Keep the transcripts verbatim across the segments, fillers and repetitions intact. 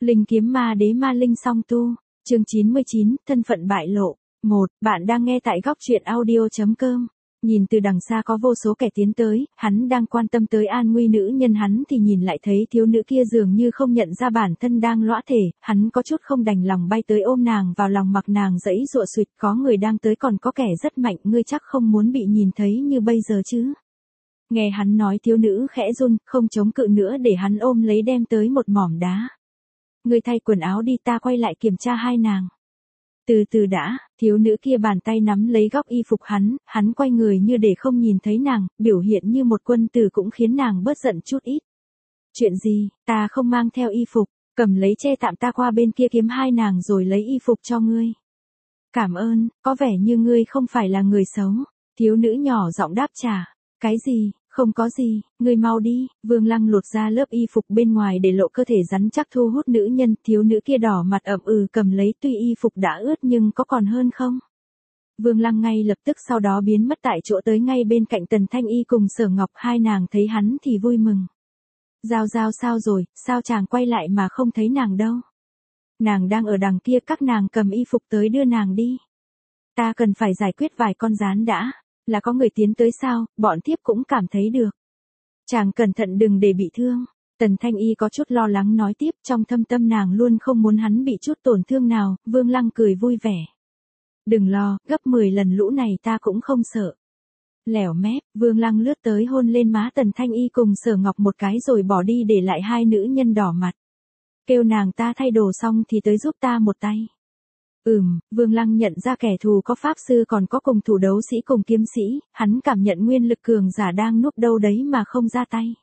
Linh kiếm ma đế ma linh song tu, chương chín mươi chín, thân phận bại lộ. một. Bạn đang nghe tại góc truyện audio.com. Nhìn từ đằng xa có vô số kẻ tiến tới, hắn đang quan tâm tới an nguy nữ nhân hắn thì nhìn lại thấy thiếu nữ kia dường như không nhận ra bản thân đang lõa thể, hắn có chút không đành lòng bay tới ôm nàng vào lòng mặc nàng dãy dụa suyệt, có người đang tới còn có kẻ rất mạnh, ngươi chắc không muốn bị nhìn thấy như bây giờ chứ. Nghe hắn nói thiếu nữ khẽ run, không chống cự nữa để hắn ôm lấy đem tới một mỏm đá. Ngươi thay quần áo đi, ta quay lại kiểm tra hai nàng. Từ từ đã, thiếu nữ kia bàn tay nắm lấy góc y phục hắn, hắn quay người như để không nhìn thấy nàng, biểu hiện như một quân tử cũng khiến nàng bớt giận chút ít. Chuyện gì, ta không mang theo y phục, cầm lấy che tạm, ta qua bên kia kiếm hai nàng rồi lấy y phục cho ngươi. Cảm ơn, có vẻ như ngươi không phải là người xấu. Thiếu nữ nhỏ giọng đáp trả. Cái gì? Không có gì, ngươi mau đi. Vương Lăng lột ra lớp y phục bên ngoài để lộ cơ thể rắn chắc thu hút nữ nhân, thiếu nữ kia đỏ mặt ậm ừ cầm lấy, tuy y phục đã ướt nhưng có còn hơn không? Vương Lăng ngay lập tức sau đó biến mất tại chỗ tới ngay bên cạnh Tần Thanh Y cùng Sở Ngọc, hai nàng thấy hắn thì vui mừng. Giao Giao sao rồi, sao chàng quay lại mà không thấy nàng đâu? Nàng đang ở đằng kia, các nàng cầm y phục tới đưa nàng đi. Ta cần phải giải quyết vài con gián đã. Là có người tiến tới sao, bọn thiếp cũng cảm thấy được. Chàng cẩn thận đừng để bị thương. Tần Thanh Y có chút lo lắng nói tiếp, trong thâm tâm nàng luôn không muốn hắn bị chút tổn thương nào. Vương Lăng cười vui vẻ. Đừng lo, gấp mười lần lũ này ta cũng không sợ. Lẻo mép, Vương Lăng lướt tới hôn lên má Tần Thanh Y cùng Sở Ngọc một cái rồi bỏ đi để lại hai nữ nhân đỏ mặt. Kêu nàng ta thay đồ xong thì tới giúp ta một tay. Ừm, Vương Lăng nhận ra kẻ thù có pháp sư còn có cùng thủ đấu sĩ cùng kiếm sĩ, hắn cảm nhận nguyên lực cường giả đang núp đâu đấy mà không ra tay.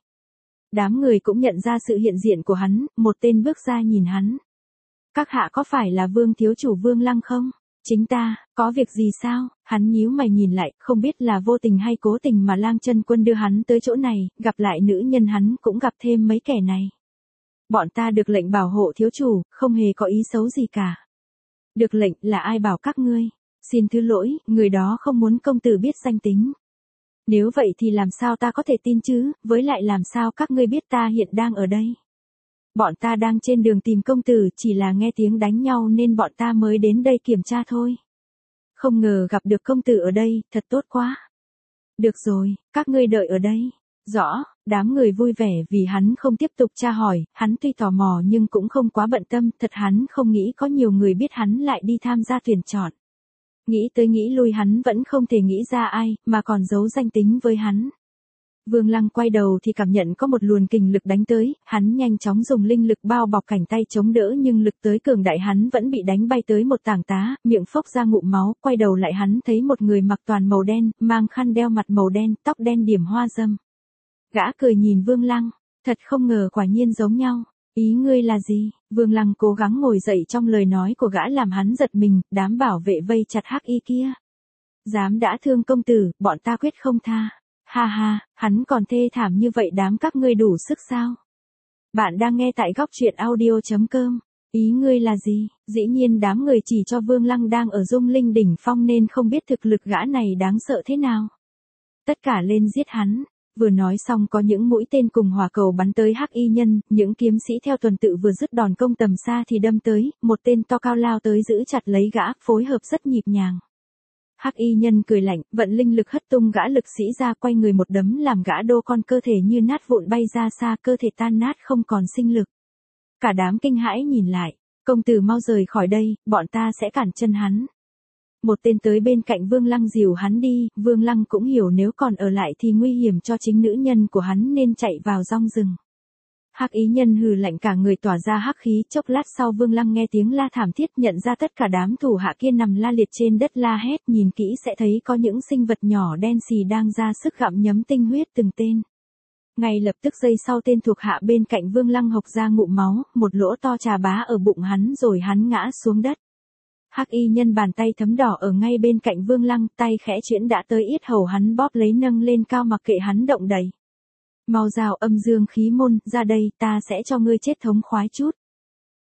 Đám người cũng nhận ra sự hiện diện của hắn, một tên bước ra nhìn hắn. Các hạ có phải là Vương thiếu chủ Vương Lăng không? Chính ta, có việc gì sao? Hắn nhíu mày nhìn lại, không biết là vô tình hay cố tình mà Lang Chân Quân đưa hắn tới chỗ này, gặp lại nữ nhân hắn cũng gặp thêm mấy kẻ này. Bọn ta được lệnh bảo hộ thiếu chủ, không hề có ý xấu gì cả. Được lệnh, là ai bảo các ngươi? Xin thứ lỗi, người đó không muốn công tử biết danh tính. Nếu vậy thì làm sao ta có thể tin chứ, với lại làm sao các ngươi biết ta hiện đang ở đây? Bọn ta đang trên đường tìm công tử, chỉ là nghe tiếng đánh nhau nên bọn ta mới đến đây kiểm tra thôi. Không ngờ gặp được công tử ở đây, thật tốt quá. Được rồi, các ngươi đợi ở đây. Rõ, đám người vui vẻ vì hắn không tiếp tục tra hỏi, hắn tuy tò mò nhưng cũng không quá bận tâm, thật hắn không nghĩ có nhiều người biết hắn lại đi tham gia tuyển chọn. Nghĩ tới nghĩ lui hắn vẫn không thể nghĩ ra ai, mà còn giấu danh tính với hắn. Vương Lăng quay đầu thì cảm nhận có một luồng kình lực đánh tới, hắn nhanh chóng dùng linh lực bao bọc cảnh tay chống đỡ nhưng lực tới cường đại hắn vẫn bị đánh bay tới một tảng đá, miệng phốc ra ngụm máu, quay đầu lại hắn thấy một người mặc toàn màu đen, mang khăn đeo mặt màu đen, tóc đen điểm hoa dâm. Gã cười nhìn Vương Lăng, thật không ngờ quả nhiên giống nhau, ý ngươi là gì? Vương Lăng cố gắng ngồi dậy trong lời nói của gã làm hắn giật mình, đám bảo vệ vây chặt hắc y kia. Dám đã thương công tử, bọn ta quyết không tha. Ha ha, hắn còn thê thảm như vậy đám các ngươi đủ sức sao? Bạn đang nghe tại góc truyện audio.com. Ý ngươi là gì? Dĩ nhiên đám người chỉ cho Vương Lăng đang ở Dung Linh đỉnh phong nên không biết thực lực gã này đáng sợ thế nào. Tất cả lên giết hắn. Vừa nói xong có những mũi tên cùng hỏa cầu bắn tới hắc y nhân, những kiếm sĩ theo tuần tự vừa dứt đòn công tầm xa thì đâm tới, một tên to cao lao tới giữ chặt lấy gã, phối hợp rất nhịp nhàng. Hắc y nhân cười lạnh, vận linh lực hất tung gã lực sĩ ra, quay người một đấm làm gã đô con cơ thể như nát vụn bay ra xa, cơ thể tan nát không còn sinh lực. Cả đám kinh hãi nhìn lại, công tử mau rời khỏi đây, bọn ta sẽ cản chân hắn. Một tên tới bên cạnh Vương Lăng dìu hắn đi, Vương Lăng cũng hiểu nếu còn ở lại thì nguy hiểm cho chính nữ nhân của hắn nên chạy vào rong rừng. Hắc ý nhân hừ lạnh cả người tỏa ra hắc khí, chốc lát sau Vương Lăng nghe tiếng la thảm thiết, nhận ra tất cả đám thủ hạ kia nằm la liệt trên đất la hét, nhìn kỹ sẽ thấy có những sinh vật nhỏ đen xì đang ra sức gặm nhấm tinh huyết từng tên. Ngay lập tức giây sau tên thuộc hạ bên cạnh Vương Lăng hộc ra ngụm máu, một lỗ to trà bá ở bụng hắn rồi hắn ngã xuống đất. Hắc y nhân bàn tay thấm đỏ ở ngay bên cạnh Vương Lăng, tay khẽ chuyển đã tới yết hầu hắn bóp lấy nâng lên cao mặc kệ hắn động đậy. Mau rào âm dương khí môn, ra đây, ta sẽ cho ngươi chết thống khoái chút.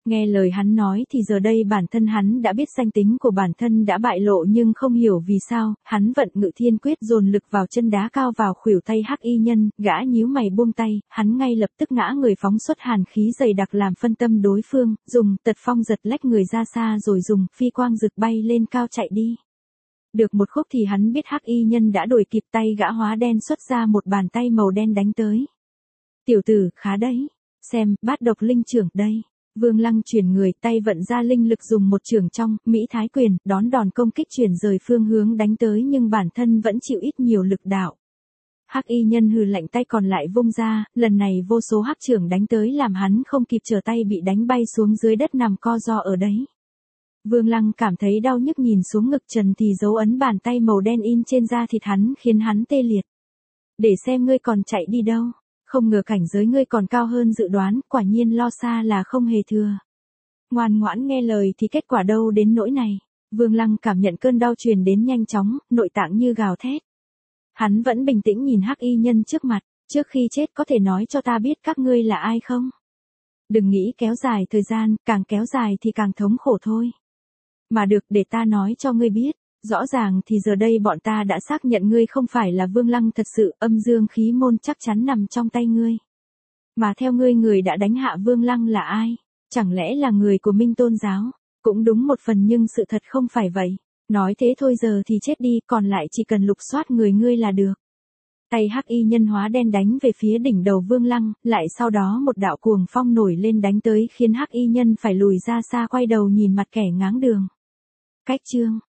Nghe lời hắn nói thì giờ đây bản thân hắn đã biết danh tính của bản thân đã bại lộ nhưng không hiểu vì sao, hắn vận Ngự Thiên Quyết dồn lực vào chân đá cao vào khuỷu tay Hắc Y Nhân, gã nhíu mày buông tay, hắn ngay lập tức ngã người phóng xuất hàn khí dày đặc làm phân tâm đối phương, dùng tật phong giật lách người ra xa rồi dùng phi quang rực bay lên cao chạy đi. Được một khúc thì hắn biết Hắc Y Nhân đã đuổi kịp, tay gã hóa đen xuất ra một bàn tay màu đen đánh tới. Tiểu tử, khá đấy, xem, bát độc linh trưởng đây. Vương Lăng chuyển người, tay vận ra linh lực dùng một chưởng trong, Mỹ Thái Quyền, đón đòn công kích chuyển rời phương hướng đánh tới nhưng bản thân vẫn chịu ít nhiều lực đạo. Hắc Y Nhân hừ lạnh, tay còn lại vung ra, lần này vô số hắc chưởng đánh tới làm hắn không kịp trở tay bị đánh bay xuống dưới đất nằm co ro ở đấy. Vương Lăng cảm thấy đau nhức, nhìn xuống ngực trần thì dấu ấn bàn tay màu đen in trên da thịt hắn khiến hắn tê liệt. Để xem ngươi còn chạy đi đâu. Không ngờ cảnh giới ngươi còn cao hơn dự đoán, quả nhiên lo xa là không hề thừa. Ngoan ngoãn nghe lời thì kết quả đâu đến nỗi này. Vương Lăng cảm nhận cơn đau truyền đến nhanh chóng, nội tạng như gào thét. Hắn vẫn bình tĩnh nhìn Hắc Y Nhân trước mặt, trước khi chết có thể nói cho ta biết các ngươi là ai không? Đừng nghĩ kéo dài thời gian, càng kéo dài thì càng thống khổ thôi. Mà được, để ta nói cho ngươi biết. Rõ ràng thì giờ đây bọn ta đã xác nhận ngươi không phải là Vương Lăng thật sự, âm dương khí môn chắc chắn nằm trong tay ngươi. Mà theo ngươi, người đã đánh hạ Vương Lăng là ai? Chẳng lẽ là người của Minh Tôn giáo? Cũng đúng một phần nhưng sự thật không phải vậy. Nói thế thôi, giờ thì chết đi, còn lại chỉ cần lục soát người ngươi là được. Tay Hắc Y Nhân hóa đen đánh về phía đỉnh đầu Vương Lăng, lại sau đó một đạo cuồng phong nổi lên đánh tới khiến Hắc Y Nhân phải lùi ra xa, quay đầu nhìn mặt kẻ ngáng đường. Cách chương